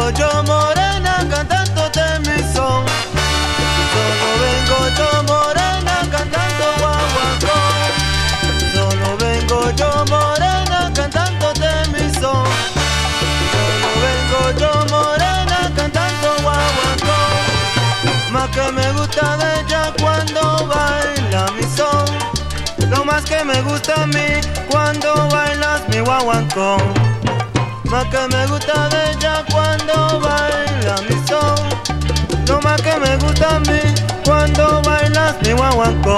vengo yo morena cantándote mi son. Solo vengo yo morena cantando guaguancó. Solo vengo yo morena cantándote mi son. Solo vengo yo morena cantando guaguancó. Más que me gusta de ella cuando baila mi son. Lo más que me gusta a mí cuando bailas mi guaguancó. Más que me gusta de ella cuando baila mi son. Lo más que me gusta a mí cuando bailas mi guaguancó.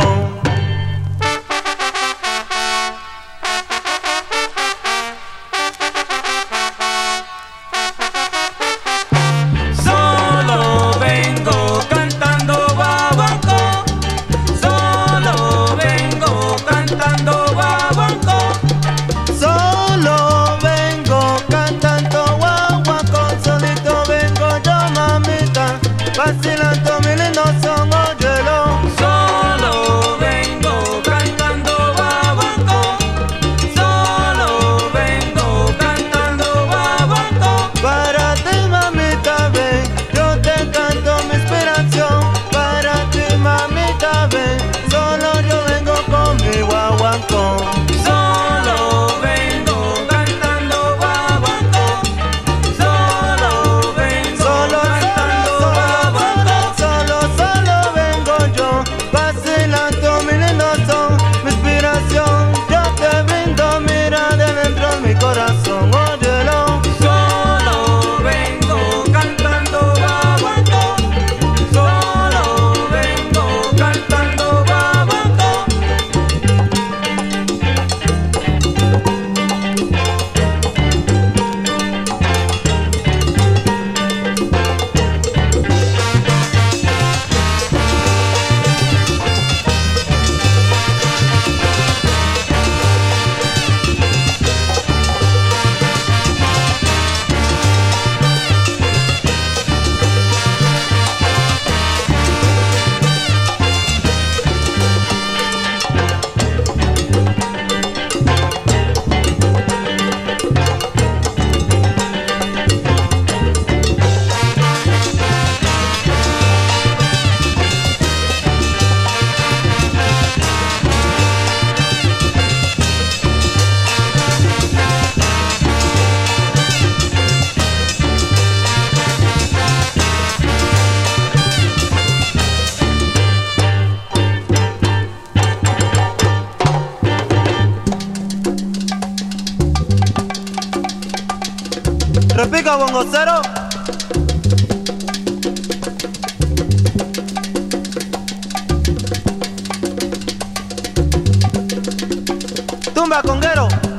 Vacilando mi lindo son, óyelo. Solo vengo cantando guaguancó. Solo vengo cantando guaguancó. Para ti, mamita, ven, yo te canto mi inspiración. Para ti, mamita, ven, solo yo vengo con mi guaguancó. Solo vengo cantando guaguancó. Solo vengo cantando guaguancó. Solo vengo yo, vacilando mi lindo son, mi inspiración. Yo te brindo, mira de dentro de mi corazón, óyelo. Solo vengo cantando guaguancó. Solo vengo cantando guaguancó. Repica, bongocero. Tumba, conguero.